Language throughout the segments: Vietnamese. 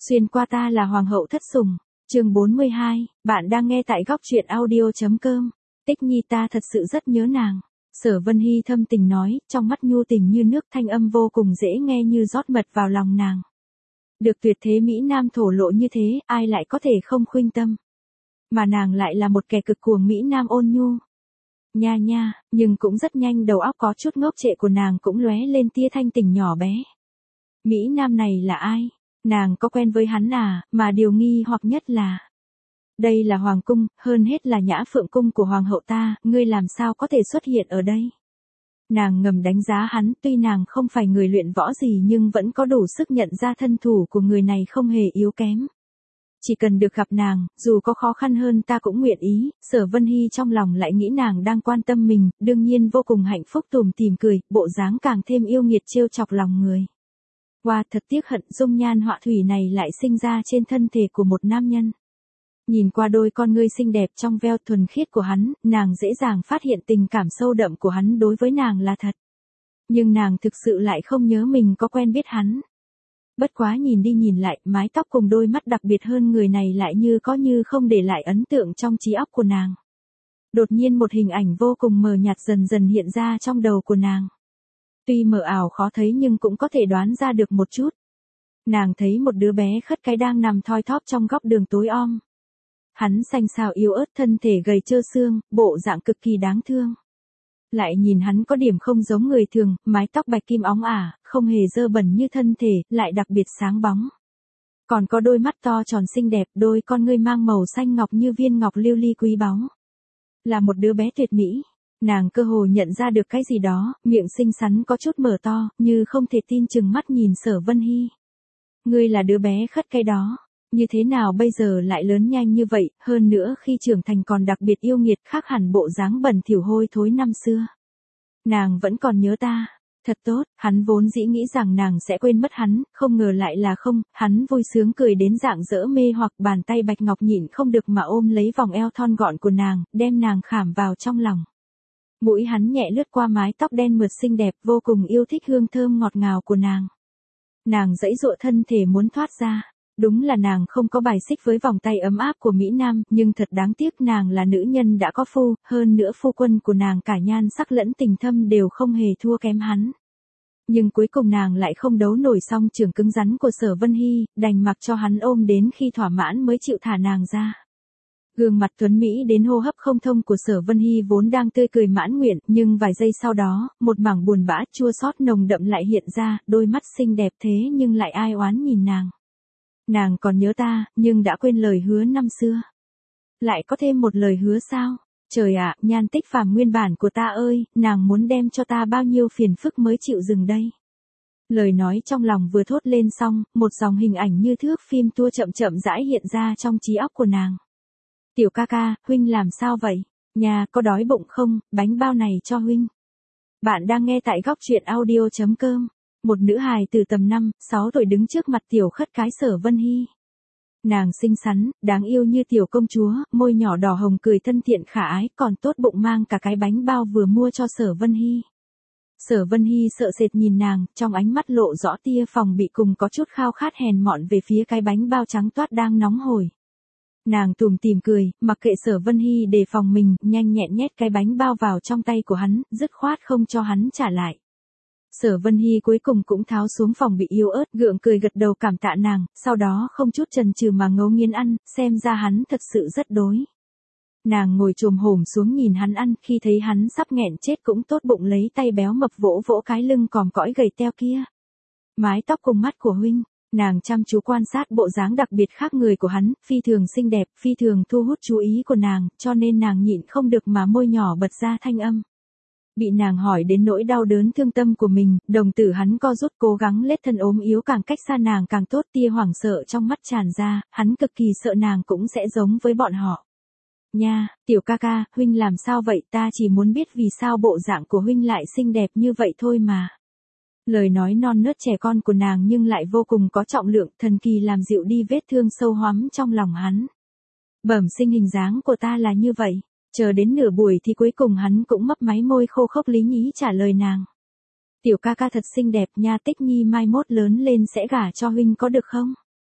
Xuyên qua ta là hoàng hậu thất sủng, chương 42, bạn đang nghe tại góc truyện audio.com. Tích Nhi ta thật sự rất nhớ nàng. Sở Vân Hy thâm tình nói, trong mắt nhu tình như nước, thanh âm vô cùng dễ nghe như rót mật vào lòng nàng. Được tuyệt thế Mỹ Nam thổ lộ như thế, ai lại có thể không khuynh tâm. Mà nàng lại là một kẻ cực cuồng Mỹ Nam ôn nhu. Nha nha, nhưng cũng rất nhanh đầu óc có chút ngốc trệ của nàng cũng lóe lên tia thanh tỉnh nhỏ bé. Mỹ Nam này là ai? Nàng có quen với hắn à, mà điều nghi hoặc nhất là đây là hoàng cung, hơn hết là Nhã Phượng cung của hoàng hậu ta, ngươi làm sao có thể xuất hiện ở đây? Nàng ngầm đánh giá hắn, tuy nàng không phải người luyện võ gì nhưng vẫn có đủ sức nhận ra thân thủ của người này không hề yếu kém. Chỉ cần được gặp nàng, dù có khó khăn hơn ta cũng nguyện ý. Sở Vân Hy trong lòng lại nghĩ nàng đang quan tâm mình, đương nhiên vô cùng hạnh phúc tủm tỉm cười, bộ dáng càng thêm yêu nghiệt trêu chọc lòng người. Wow, thật tiếc hận, dung nhan họa thủy này lại sinh ra trên thân thể của một nam nhân. Nhìn qua đôi con ngươi xinh đẹp trong veo thuần khiết của hắn, nàng dễ dàng phát hiện tình cảm sâu đậm của hắn đối với nàng là thật. Nhưng nàng thực sự lại không nhớ mình có quen biết hắn. Bất quá nhìn đi nhìn lại, mái tóc cùng đôi mắt đặc biệt hơn người này lại như có như không để lại ấn tượng trong trí óc của nàng. Đột nhiên một hình ảnh vô cùng mờ nhạt dần dần hiện ra trong đầu của nàng. Tuy mờ ảo khó thấy nhưng cũng có thể đoán ra được một chút. Nàng thấy một đứa bé khất cái đang nằm thoi thóp trong góc đường tối om. Hắn xanh xao yếu ớt, thân thể gầy trơ xương, bộ dạng cực kỳ đáng thương. Lại nhìn hắn có điểm không giống người thường, mái tóc bạch kim óng ả, không hề dơ bẩn như thân thể, lại đặc biệt sáng bóng. Còn có đôi mắt to tròn xinh đẹp, đôi con ngươi mang màu xanh ngọc như viên ngọc lưu ly quý báu. Là một đứa bé tuyệt mỹ. Nàng cơ hồ nhận ra được cái gì đó, miệng xinh xắn có chút mở to, như không thể tin chừng mắt nhìn Sở Vân Hy. Ngươi là đứa bé khất cái đó, như thế nào bây giờ lại lớn nhanh như vậy, hơn nữa khi trưởng thành còn đặc biệt yêu nghiệt, khác hẳn bộ dáng bẩn thỉu hôi thối năm xưa. Nàng vẫn còn nhớ ta, thật tốt, hắn vốn dĩ nghĩ rằng nàng sẽ quên mất hắn, không ngờ lại là không, hắn vui sướng cười đến rạng rỡ mê hoặc, bàn tay bạch ngọc nhịn không được mà ôm lấy vòng eo thon gọn của nàng, đem nàng khảm vào trong lòng. Mũi hắn nhẹ lướt qua mái tóc đen mượt xinh đẹp, vô cùng yêu thích hương thơm ngọt ngào của nàng. Nàng giãy giụa thân thể muốn thoát ra. Đúng là nàng không có bài xích với vòng tay ấm áp của Mỹ Nam, nhưng thật đáng tiếc nàng là nữ nhân đã có phu, hơn nữa phu quân của nàng cả nhan sắc lẫn tình thâm đều không hề thua kém hắn. Nhưng cuối cùng nàng lại không đấu nổi song trường cứng rắn của Sở Vân Hy, đành mặc cho hắn ôm đến khi thỏa mãn mới chịu thả nàng ra. Gương mặt tuấn Mỹ đến hô hấp không thông của Sở Vân Hy vốn đang tươi cười mãn nguyện, nhưng vài giây sau đó, một mảng buồn bã chua xót nồng đậm lại hiện ra, đôi mắt xinh đẹp thế nhưng lại ai oán nhìn nàng. Nàng còn nhớ ta, nhưng đã quên lời hứa năm xưa. Lại có thêm một lời hứa sao? Trời ạ, Nhan Tích Phàm nguyên bản của ta ơi, nàng muốn đem cho ta bao nhiêu phiền phức mới chịu dừng đây. Lời nói trong lòng vừa thốt lên xong, một dòng hình ảnh như thước phim tua chậm chậm rãi hiện ra trong trí óc của nàng. Tiểu ca ca, huynh làm sao vậy? Nhà, có đói bụng không? Bánh bao này cho huynh. Bạn đang nghe tại góc truyện audio.com. Một nữ hài từ tầm 5, 6 tuổi đứng trước mặt tiểu khất cái Sở Vân Hy. Nàng xinh xắn, đáng yêu như tiểu công chúa, môi nhỏ đỏ hồng cười thân thiện khả ái, còn tốt bụng mang cả cái bánh bao vừa mua cho Sở Vân Hy. Sở Vân Hy sợ sệt nhìn nàng, trong ánh mắt lộ rõ tia phòng bị cùng có chút khao khát hèn mọn về phía cái bánh bao trắng toát đang nóng hổi. Nàng tủm tỉm cười, mặc kệ Sở Vân Hy đề phòng mình, nhanh nhẹn nhét cái bánh bao vào trong tay của hắn, dứt khoát không cho hắn trả lại. Sở Vân Hy cuối cùng cũng tháo xuống phòng bị yếu ớt, gượng cười gật đầu cảm tạ nàng, sau đó không chút chần chừ mà ngấu nghiến ăn, xem ra hắn thật sự rất đói. Nàng ngồi chồm hổm xuống nhìn hắn ăn, khi thấy hắn sắp nghẹn chết cũng tốt bụng lấy tay béo mập vỗ vỗ cái lưng còm cõi gầy teo kia. Mái tóc cùng mắt của huynh. Nàng chăm chú quan sát bộ dáng đặc biệt khác người của hắn, phi thường xinh đẹp, phi thường thu hút chú ý của nàng, cho nên nàng nhịn không được mà môi nhỏ bật ra thanh âm. Bị nàng hỏi đến nỗi đau đớn thương tâm của mình, đồng tử hắn co rút cố gắng lết thân ốm yếu càng cách xa nàng càng tốt, tia hoảng sợ trong mắt tràn ra, hắn cực kỳ sợ nàng cũng sẽ giống với bọn họ. Nha, tiểu ca ca, huynh làm sao vậy, ta chỉ muốn biết vì sao bộ dạng của huynh lại xinh đẹp như vậy thôi mà. Lời nói non nớt trẻ con của nàng nhưng lại vô cùng có trọng lượng, thần kỳ làm dịu đi vết thương sâu hoắm trong lòng hắn. Bẩm sinh hình dáng của ta là như vậy. Chờ đến nửa buổi thì cuối cùng hắn cũng mấp máy môi khô khốc lý nhí trả lời nàng. Tiểu ca ca thật xinh đẹp nha, Tích Nhi mai mốt lớn lên sẽ gả cho huynh có được không?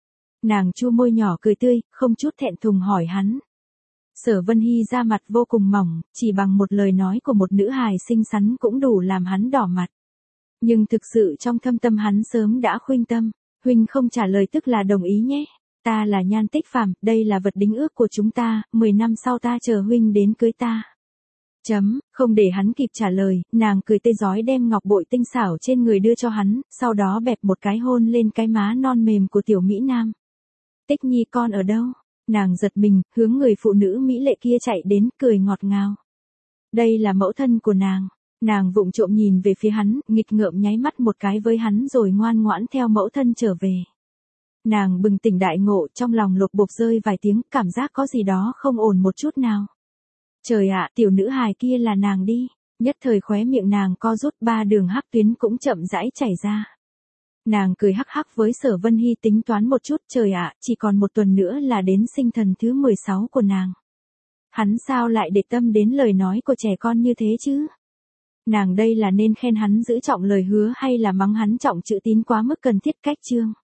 Nàng chu môi nhỏ cười tươi, không chút thẹn thùng hỏi hắn. Sở Vân Hy da mặt vô cùng mỏng, chỉ bằng một lời nói của một nữ hài xinh xắn cũng đủ làm hắn đỏ mặt. Nhưng thực sự trong thâm tâm hắn sớm đã khuynh tâm, huynh không trả lời tức là đồng ý nhé. Ta là Nhan Tích Phàm, đây là vật đính ước của chúng ta, 10 năm sau ta chờ huynh đến cưới ta. Không để hắn kịp trả lời, nàng cười tươi rói đem ngọc bội tinh xảo trên người đưa cho hắn, sau đó bẹp một cái hôn lên cái má non mềm của tiểu Mỹ Nam. Tích Nhi con ở đâu? Nàng giật mình, hướng người phụ nữ mỹ lệ kia chạy đến, cười ngọt ngào. Đây là mẫu thân của nàng. Nàng vụng trộm nhìn về phía hắn, nghịch ngợm nháy mắt một cái với hắn rồi ngoan ngoãn theo mẫu thân trở về. Nàng bừng tỉnh đại ngộ, trong lòng lột bột rơi vài tiếng, cảm giác có gì đó không ổn một chút nào. Trời ạ, tiểu nữ hài kia là nàng đi. Nhất thời khóe miệng nàng co rút, 3 đường hắc tuyến cũng chậm rãi chảy ra. Nàng cười hắc hắc với Sở Vân Hy tính toán một chút, trời ạ, chỉ còn 1 tuần nữa là đến sinh thần thứ 16 của nàng. Hắn sao lại để tâm đến lời nói của trẻ con như thế chứ? Nàng đây là nên khen hắn giữ trọng lời hứa hay là mắng hắn trọng chữ tín quá mức cần thiết cách chương.